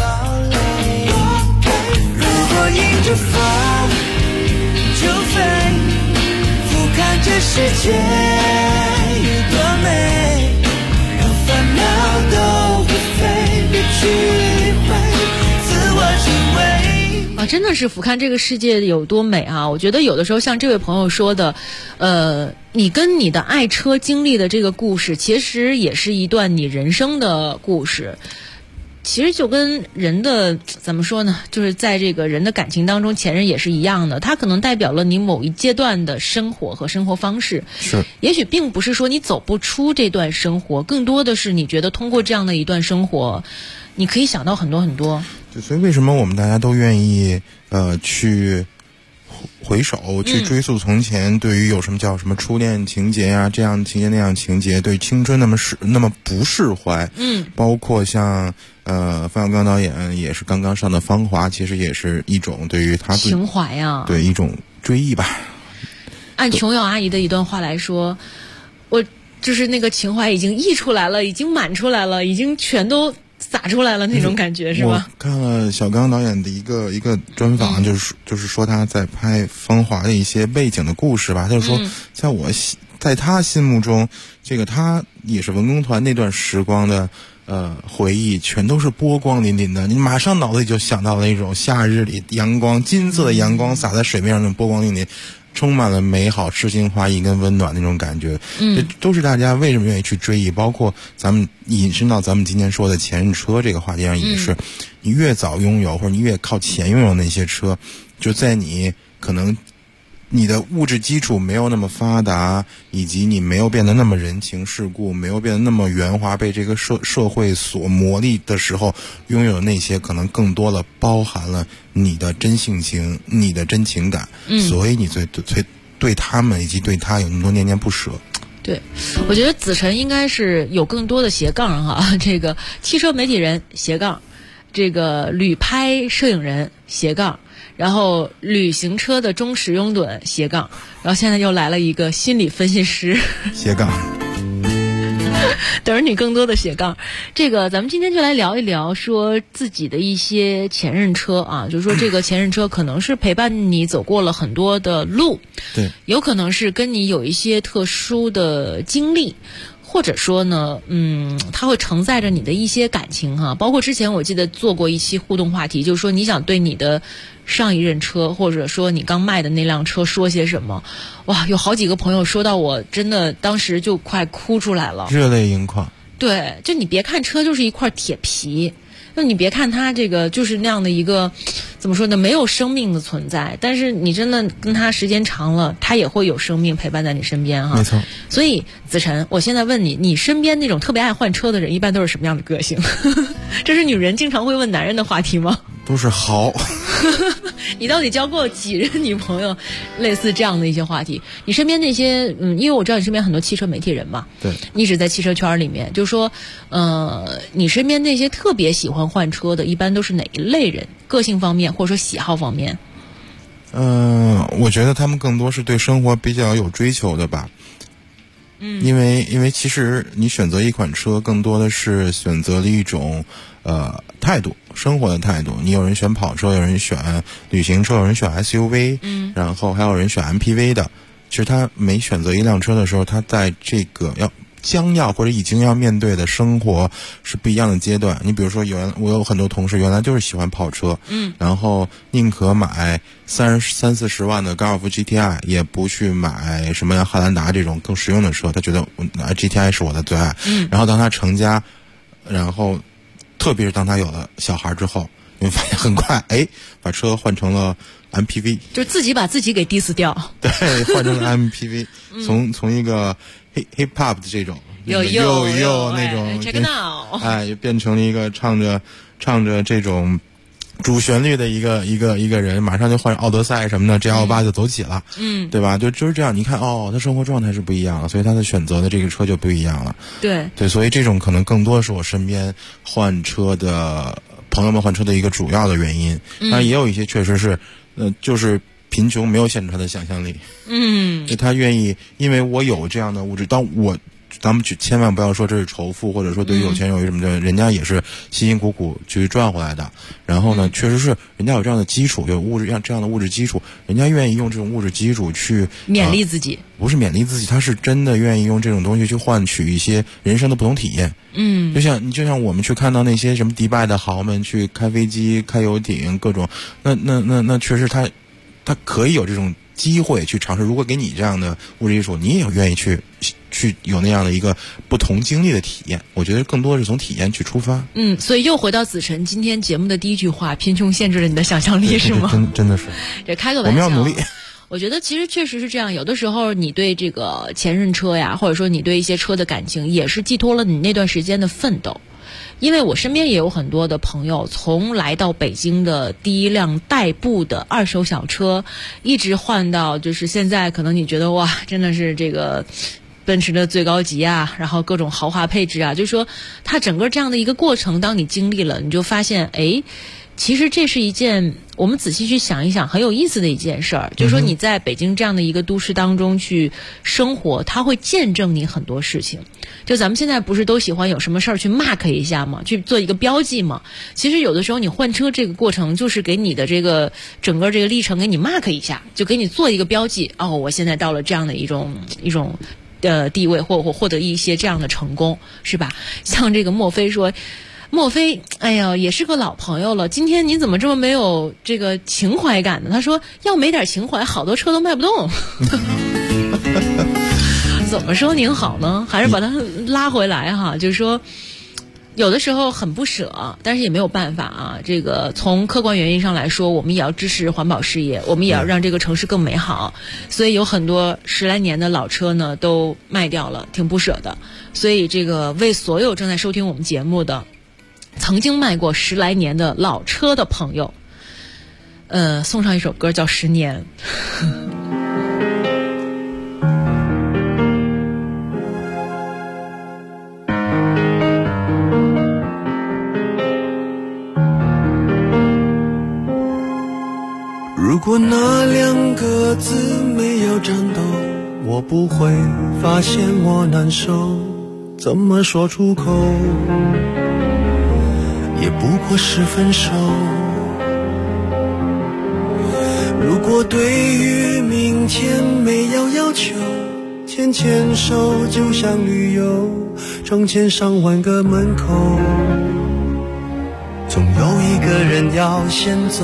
Speaker 7: 如果迎着风就飞，俯瞰这世界有多美，让烦恼都会飞，别去理会自我行为。
Speaker 2: 真的是俯瞰这个世界有多美啊！我觉得有的时候像这位朋友说的，你跟你的爱车经历的这个故事，其实也是一段你人生的故事。其实就跟人的怎么说呢，就是在这个人的感情当中，前任也是一样的，它可能代表了你某一阶段的生活和生活方式。
Speaker 6: 是，
Speaker 2: 也许并不是说你走不出这段生活，更多的是你觉得通过这样的一段生活，你可以想到很多很多。
Speaker 6: 所以为什么我们大家都愿意去回首去追溯从前，对于有什么叫什么初恋情节呀，这样情节那样情节，对青春那么不释怀。包括像冯小刚导演也是刚刚上的《芳华》，其实也是一种对于他
Speaker 2: 情怀啊，
Speaker 6: 对一种追忆吧。
Speaker 2: 按琼瑶阿姨的一段话来说，我就是那个情怀已经溢出来了，已经满出来了，已经全都洒出来了那种感觉，是吧？
Speaker 6: 我看了小刚导演的一个专访，就是说他在拍《芳华》的一些背景的故事吧。他就说，在他心目中，这个他也是文工团那段时光的回忆全都是波光粼粼的，你马上脑子里就想到了那种夏日里阳光，金色的阳光洒在水面上的波光粼粼，充满了美好、诗情画意跟温暖那种感觉。这都是大家为什么愿意去追忆，包括咱们引申到咱们今天说的前任车这个话题上也是，你越早拥有或者你越靠前拥有那些车，就在你可能你的物质基础没有那么发达，以及你没有变得那么人情世故，没有变得那么圆滑，被这个社会所磨砺的时候，拥有的那些可能更多的包含了你的真性情，你的真情感，所以你对他们以及对他有那么多念念不舍。
Speaker 2: 对，我觉得子晨应该是有更多的斜杠哈，这个汽车媒体人斜杠，这个旅拍摄影人斜杠，然后旅行车的忠实拥趸斜杠，然后现在又来了一个心理分析师
Speaker 6: 斜杠，
Speaker 2: 等着你更多的斜杠。这个咱们今天就来聊一聊说自己的一些前任车啊，就是说这个前任车可能是陪伴你走过了很多的路，
Speaker 6: 对，
Speaker 2: 有可能是跟你有一些特殊的经历，或者说呢，它会承载着你的一些感情哈。包括之前我记得做过一期互动话题，就是说你想对你的上一任车，或者说你刚卖的那辆车说些什么。哇，有好几个朋友说到我真的当时就快哭出来了，
Speaker 6: 热泪盈眶。
Speaker 2: 对，就你别看车就是一块铁皮，那你别看它这个就是那样的一个怎么说呢，没有生命的存在，但是你真的跟它时间长了，它也会有生命陪伴在你身边哈。
Speaker 6: 没错。
Speaker 2: 所以子晨，我现在问你，你身边那种特别爱换车的人一般都是什么样的个性？这是女人经常会问男人的话题吗？
Speaker 6: 都是豪。
Speaker 2: 你到底交过几任女朋友？类似这样的一些话题，你身边那些因为我知道你身边很多汽车媒体人嘛，
Speaker 6: 对，
Speaker 2: 你一直在汽车圈里面，就是说你身边那些特别喜欢换车的，一般都是哪一类人？个性方面或者说喜好方面？
Speaker 6: 我觉得他们更多是对生活比较有追求的吧。因为其实你选择一款车，更多的是选择了一种态度，生活的态度。你有人选跑车，有人选旅行车，有人选 SUV，然后还有人选 MPV 的。其实他每选择一辆车的时候，他在这个将要或者已经要面对的生活是不一样的阶段。你比如说我有很多同事原来就是喜欢跑车，然后宁可买30-40万的高尔夫 GTI， 也不去买什么汉兰达这种更实用的车，他觉得GTI 是我的最爱。然后当他成家，然后特别是当他有了小孩之后，你会发现很快把车换成了MPV，
Speaker 2: 就自己把自己给 diss 掉。
Speaker 6: 对，换成了 MPV，从一个hip hop 的这种
Speaker 2: 有
Speaker 6: 那种
Speaker 2: check it out，
Speaker 6: 就变成了一个唱着这种主旋律的一个人，马上就换奥德赛什么的 G28 就走起了，对吧？就是这样，你看他生活状态是不一样了，所以他的选择的这个车就不一样了。对，所以这种可能更多是我身边换车的朋友们换车的一个主要的原因。当然也有一些确实是就是贫穷没有限制他的想象力，就他愿意，因为我有这样的物质，咱们千万不要说这是仇富，或者说对于有钱人有什么的，人家也是辛辛苦苦去赚回来的。然后呢，确实是人家有这样的基础，有这样的物质基础，人家愿意用这种物质基础去
Speaker 2: 勉励自己，
Speaker 6: 不是勉励自己，他是真的愿意用这种东西去换取一些人生的不同体验。就像我们去看到那些什么迪拜的豪们去开飞机、开游艇各种，那确实他可以有这种机会去尝试。如果给你这样的物质基础，你也愿意去有那样的一个不同经历的体验。我觉得更多是从体验去出发。
Speaker 2: 所以又回到子晨今天节目的第一句话，贫穷限制了你的想象力，是吗？
Speaker 6: 真的是。
Speaker 2: 这开个玩笑，
Speaker 6: 我们要努力。
Speaker 2: 我觉得其实确实是这样，有的时候你对这个前任车呀，或者说你对一些车的感情，也是寄托了你那段时间的奋斗。因为我身边也有很多的朋友，从来到北京的第一辆代步的二手小车，一直换到就是现在可能你觉得哇，真的是这个奔驰的最高级啊，然后各种豪华配置啊，就是说它整个这样的一个过程，当你经历了，你就发现其实这是一件我们仔细去想一想很有意思的一件事儿，就是说你在北京这样的一个都市当中去生活，它会见证你很多事情。就咱们现在不是都喜欢有什么事儿去 mark 一下吗？去做一个标记吗？其实有的时候你换车这个过程，就是给你的这个整个这个历程给你 mark 一下，就给你做一个标记。我现在到了这样的一种地位，或获得一些这样的成功，是吧？像这个莫非说。莫非，哎呀，也是个老朋友了。今天你怎么这么没有这个情怀感呢？他说，要没点情怀，好多车都卖不动。怎么说您好呢？还是把他拉回来哈，就是说，有的时候很不舍，但是也没有办法啊。这个从客观原因上来说，我们也要支持环保事业，我们也要让这个城市更美好。所以有很多10来年的老车呢，都卖掉了，挺不舍的。所以这个为所有正在收听我们节目的。曾经卖过10来年的老车的朋友，送上一首歌叫《10年》。
Speaker 7: 如果那2个字没有颤抖，我不会发现我难受，怎么说出口？也不过是分手。如果对于明天没有要求，牵牵手就像旅游，成千上万个门口，总有一个人要先走。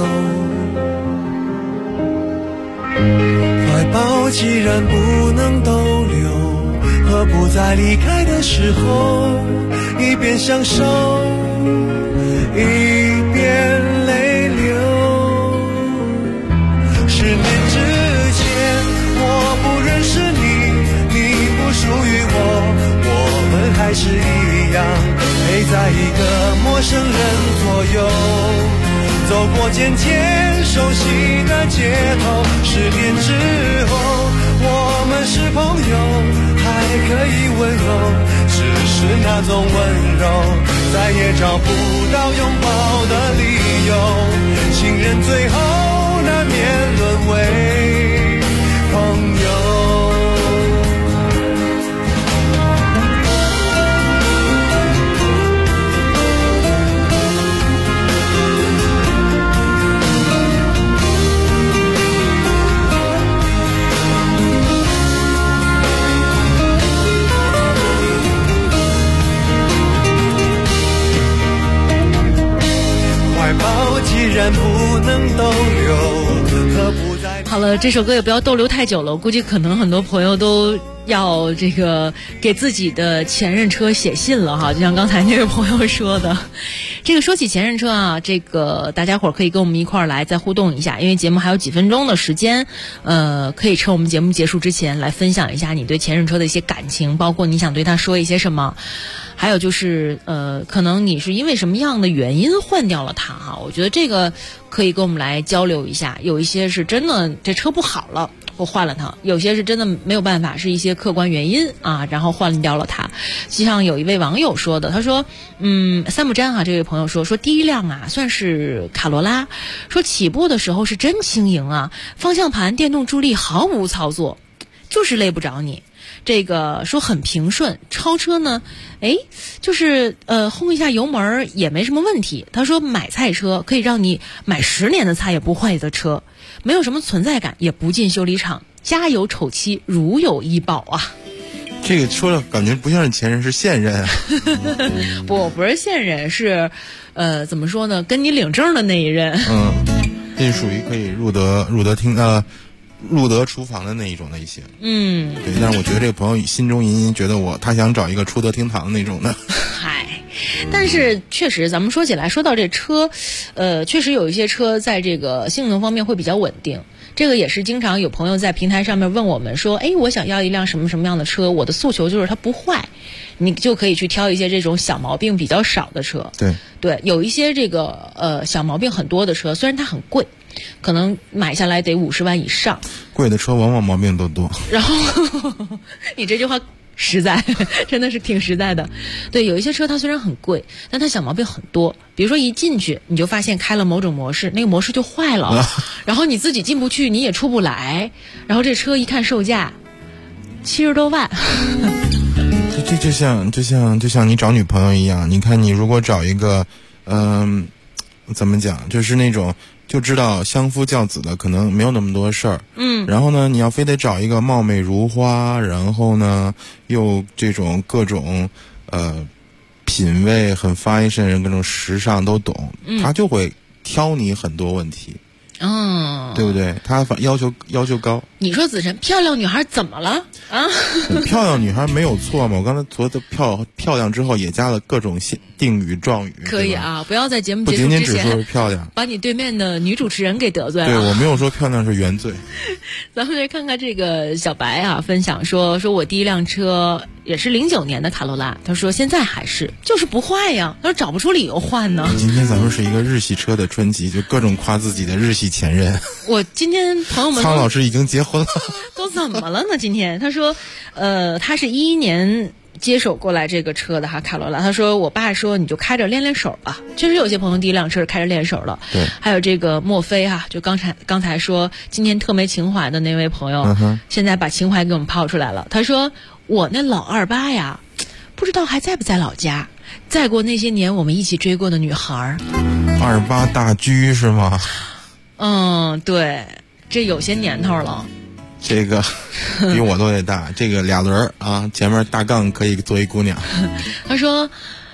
Speaker 7: 怀抱既然不能逗留，何不在离开的时候一边享受一边泪流。10年之前我不认识你，你不属于我们还是一样陪在一个陌生人左右，走过渐渐熟悉的街头。10年之后我们是朋友，还可以温柔，只是那种温柔再也找不到拥抱的理由，情人最后难免沦为朋友。既然不能逗留，何不在。
Speaker 2: 好了，这首歌也不要逗留太久了，我估计可能很多朋友都要这个给自己的前任车写信了哈，就像刚才那位朋友说的。这个说起前任车啊，这个大家伙可以跟我们一块儿来再互动一下，因为节目还有几分钟的时间，可以趁我们节目结束之前来分享一下你对前任车的一些感情，包括你想对他说一些什么。还有就是可能你是因为什么样的原因换掉了它哈，我觉得这个可以跟我们来交流一下。有一些是真的这车不好了我换了它，有些是真的没有办法，是一些客观原因啊，然后换掉了它。就像有一位网友说的，他说三木詹啊，这位朋友说第一辆啊算是卡罗拉，说起步的时候是真轻盈啊，方向盘电动助力毫无操作，就是累不着你。这个说很平顺，超车呢就是轰一下油门也没什么问题。他说买菜车可以让你买10年的菜也不坏的车，没有什么存在感，也不进修理厂，家有丑妻如有医保啊。
Speaker 6: 这个说了感觉不像是前任，是现任啊。
Speaker 2: 不是现任，是怎么说呢，跟你领证的那一任。
Speaker 6: 这属于可以入得厨房的那一种的一些，对，但是我觉得这个朋友心中隐隐觉得他想找一个出得厅堂的那种的。
Speaker 2: 嗨，但是确实咱们说起来，说到这车，确实有一些车在这个性能方面会比较稳定。这个也是经常有朋友在平台上面问我们说，我想要一辆什么什么样的车，我的诉求就是它不坏，你就可以去挑一些这种小毛病比较少的车。对，有一些这个小毛病很多的车，虽然它很贵，可能买下来得50万以上。
Speaker 6: 贵的车往往毛病都多。然
Speaker 2: 后你这句话实在，真的是挺实在的。对，有一些车它虽然很贵，但它小毛病很多。比如说一进去你就发现开了某种模式，那个模式就坏了，然后你自己进不去，你也出不来，然后这车一看售价70多万。
Speaker 6: 就像你找女朋友一样，你看你如果找一个怎么讲，就是那种就知道相夫教子的可能没有那么多事儿。然后呢，你要非得找一个貌美如花，然后呢又这种各种品味很 fashion， 各种时尚都懂，他就会挑你很多问题。对不对？他要求高。你说子晨，漂亮女孩怎么了啊？漂亮女孩没有错嘛？我刚才说的漂亮之后也加了各种定语状语。可以啊，不要在节目结束之前不仅仅只说是漂亮，把你对面的女主持人给得罪了。对，我没有说漂亮是原罪。咱们来看看这个小白啊，分享说我第一辆车也是09年的卡罗拉，他说现在还是就是不坏呀，他说找不出理由换呢。今天咱们是一个日系车的专辑，就各种夸自己的日系前任。我今天朋友们苍老师已经结婚了，都怎么了呢？今天他说，他是11年接手过来这个车的哈，卡罗拉。他说我爸说你就开着练练手吧，确实有些朋友第一辆车是开着练手了。对，还有这个墨菲哈，就刚才说今天特没情怀的那位朋友，现在把情怀给我们抛出来了。他说我那老28呀，不知道还在不在老家，在过那些年我们一起追过的女孩。28大狙是吗？对，这有些年头了。这个比我都得大，这个2轮啊，前面大杠可以做一姑娘。他说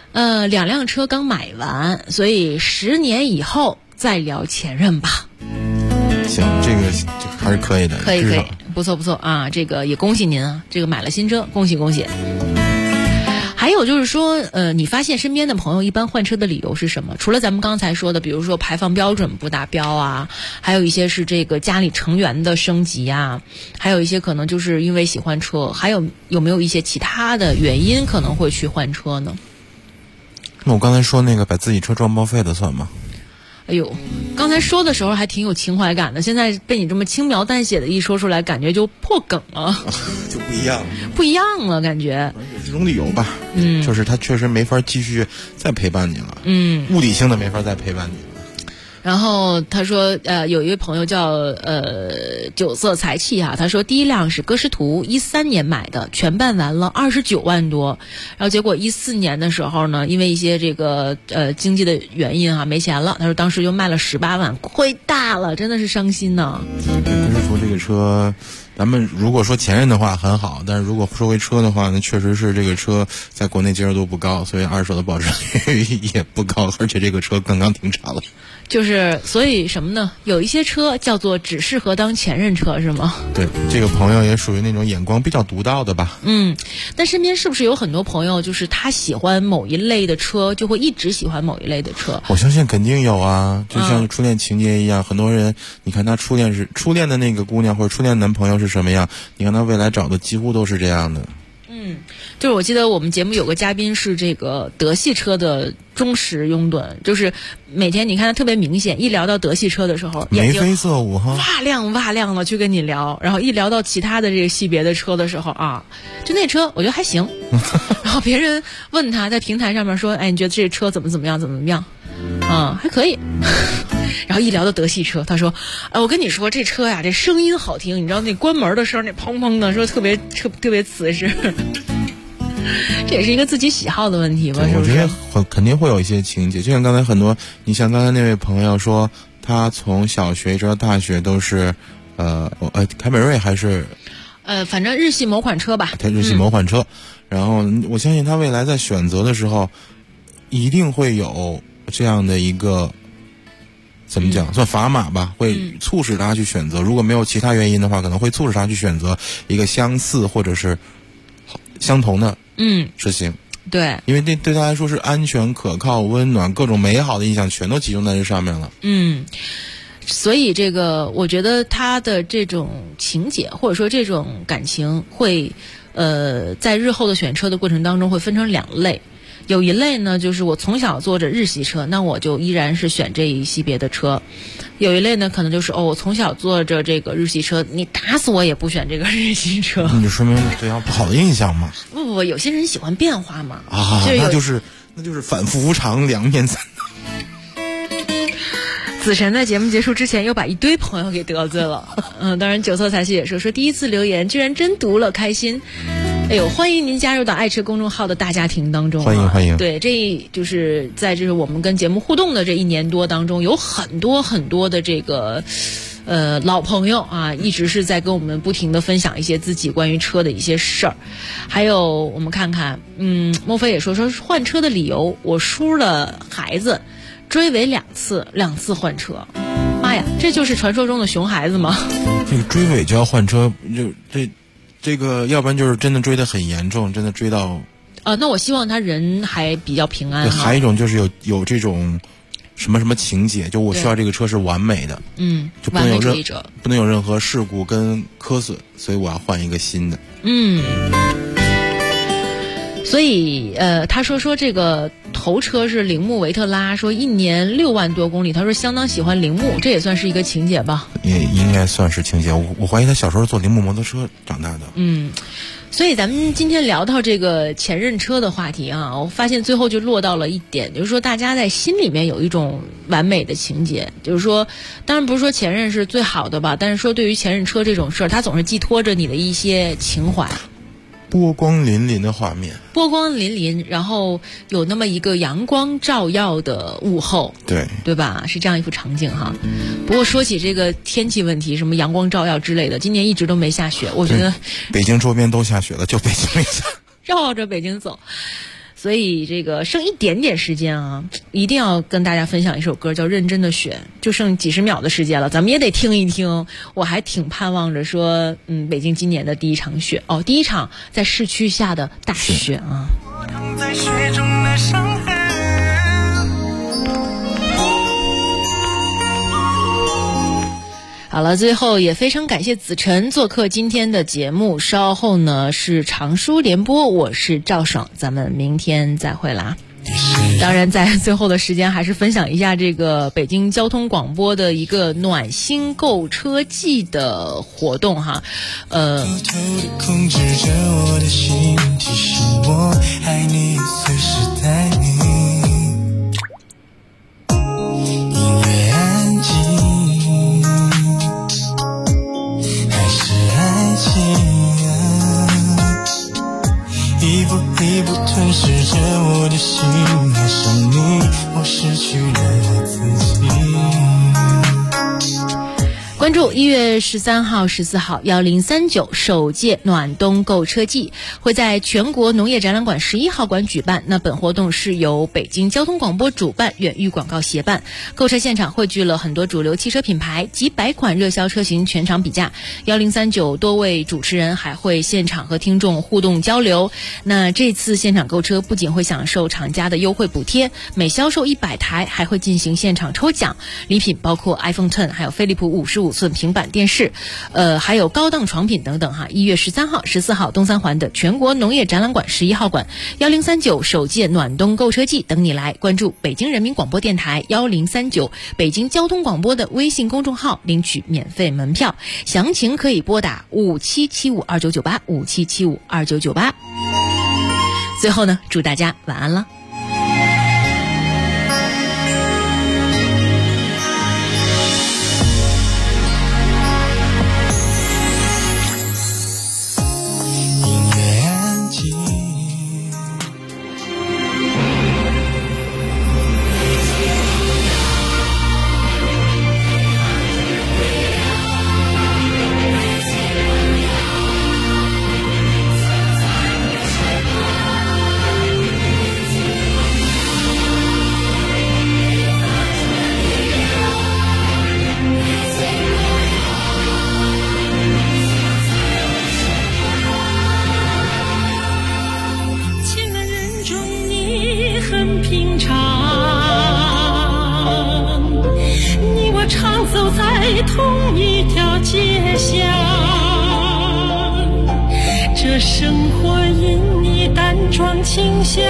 Speaker 6: 2辆车刚买完，所以10年以后再聊前任吧。行，这个还是可以的，可以，不错啊，这个也恭喜您啊，这个买了新车，恭喜。还有就是说，你发现身边的朋友一般换车的理由是什么？除了咱们刚才说的，比如说排放标准不达标啊，还有一些是这个家里成员的升级啊，还有一些可能就是因为喜欢车，还有没有一些其他的原因可能会去换车呢？那我刚才说那个把自己车撞报废的算吗？哎呦，刚才说的时候还挺有情怀感的，现在被你这么轻描淡写的一说出来，感觉就破梗了，就不一样了，感觉有这种理由吧，就是他确实没法继续再陪伴你了，物理性的没法再陪伴你了。然后他说，有一位朋友叫酒色财气啊，他说第一辆是歌诗图，13年买的，全办完了29万多，然后结果14年的时候呢，因为一些这个经济的原因啊，没钱了，他说当时就卖了18万，亏大了，真的是伤心呢。歌诗图这个车，咱们如果说前任的话很好，但是如果说回车的话呢，确实是这个车在国内接受度不高，所以二手的保值率也不高，而且这个车刚刚停产了。就是所以什么呢？有一些车叫做只适合当前任车，是吗？对，这个朋友也属于那种眼光比较独到的吧。但身边是不是有很多朋友，就是他喜欢某一类的车，就会一直喜欢某一类的车？我相信肯定有啊，就像初恋情节一样，很多人，你看他初恋的那个姑娘或者初恋男朋友是什么样，你看他未来找的几乎都是这样的。就是我记得我们节目有个嘉宾是这个德系车的忠实拥趸，就是每天你看他特别明显，一聊到德系车的时候，眉飞色舞哈，哇亮的去跟你聊，然后一聊到其他的这个系别的车的时候啊，就那车我觉得还行，然后别人问他在平台上面说，哎，你觉得这车怎么样？还可以。然后一聊到德系车，他说，我跟你说这车呀，这声音好听，你知道那关门的时候那砰砰的，说特别瓷实。这也是一个自己喜好的问题吧？是不是？我觉得肯定会有一些情节，就像刚才很多，你像刚才那位朋友说，他从小学一直到大学都是，凯美瑞还是，反正日系某款车吧。他日系某款车，然后我相信他未来在选择的时候，一定会有这样的一个。怎么讲？算砝码吧，会促使他去选择。如果没有其他原因的话，可能会促使他去选择一个相似或者是相同的车型。对，因为这对他来说是安全、可靠、温暖，各种美好的印象全都集中在这上面了。所以这个我觉得他的这种情节或者说这种感情会在日后的选车的过程当中会分成2类。有一类呢，就是我从小坐着日系车，那我就依然是选这一系别的车。有一类呢，可能就是我从小坐着这个日系车，你打死我也不选这个日系车。你说明对他不好的印象嘛？不，有些人喜欢变化嘛。那就是反复无常，两面三子晨在节目结束之前又把一堆朋友给得罪了。当然酒色财气也说第一次留言居然真读了，开心。
Speaker 2: 哎呦，欢迎您加入到爱车公众号的大家庭当中、啊，
Speaker 6: 欢迎。
Speaker 2: 对，这就是在这是我们跟节目互动的这1年多当中，有很多的这个老朋友啊，一直是在跟我们不停的分享一些自己关于车的一些事儿。还有我们看看，莫非也说换车的理由，我叔的孩子追尾2次换车。妈呀，这就是传说中的熊孩子吗？
Speaker 6: 这个追尾就要换车，这个要不然就是真的追得很严重，真的追到
Speaker 2: 那我希望他人还比较平安。
Speaker 6: 还有一种就是有这种什么情节，就我需要这个车是完美的，就不能有任何事故跟磕损，所以我要换一个新的。
Speaker 2: 所以他说这个头车是铃木维特拉，说1年6万多公里，他说相当喜欢铃木，这也算是一个情节吧？
Speaker 6: 也应该算是情节。我怀疑他小时候坐铃木摩托车长大的。
Speaker 2: 所以咱们今天聊到这个前任车的话题啊，我发现最后就落到了一点，就是说大家在心里面有一种完美的情节，就是说当然不是说前任是最好的吧，但是说对于前任车这种事儿，它总是寄托着你的一些情怀。
Speaker 6: 波光粼粼的画面，
Speaker 2: 波光粼粼，然后有那么一个阳光照耀的午后，对吧？是这样一幅场景哈。不过说起这个天气问题，什么阳光照耀之类的，今年一直都没下雪，我觉得
Speaker 6: 北京周边都下雪了，就北京没下，
Speaker 2: 绕着北京走。所以这个剩一点点时间啊，一定要跟大家分享一首歌，叫《认真的雪》，就剩几十秒的时间了，咱们也得听一听。我还挺盼望着说，北京今年的第一场雪第一场在市区下的大雪啊。
Speaker 7: 我躺在雪中的伤痕。
Speaker 2: 好了，最后也非常感谢子晨做客今天的节目。稍后呢是长书联播，我是赵爽，咱们明天再会啦。当然在最后的时间还是分享一下这个北京交通广播的一个暖心购车季的活动哈。
Speaker 7: 偷偷地控制着我的心，提醒我爱你，随时待你。音乐安静，还是爱情啊，一步一步吞噬着我的心，爱上你，我失去了自己。
Speaker 2: 关注1月13号、14号1039首届暖冬购车季会在全国农业展览馆11号馆举办。那本活动是由北京交通广播主办，远域广告协办。购车现场汇聚了很多主流汽车品牌，几百款热销车型全场比价。1039多位主持人还会现场和听众互动交流。那这次现场购车不仅会享受厂家的优惠补贴，每销售100台还会进行现场抽奖，礼品包括 iPhone X 还有飞利浦55寸平板电视，还有高档床品等等哈。1月13号、14号东三环的全国农业展览馆11号馆1039首届暖冬购车季等你来。关注北京人民广播电台1039北京交通广播的微信公众号领取免费门票，详情可以拨打57752998 57752998。最后呢，祝大家晚安了。
Speaker 7: 同一条街巷，这生活因你淡妆清香，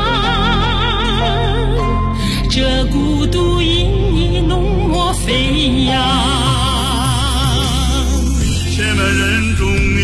Speaker 7: 这孤独因你浓墨飞扬。千万人中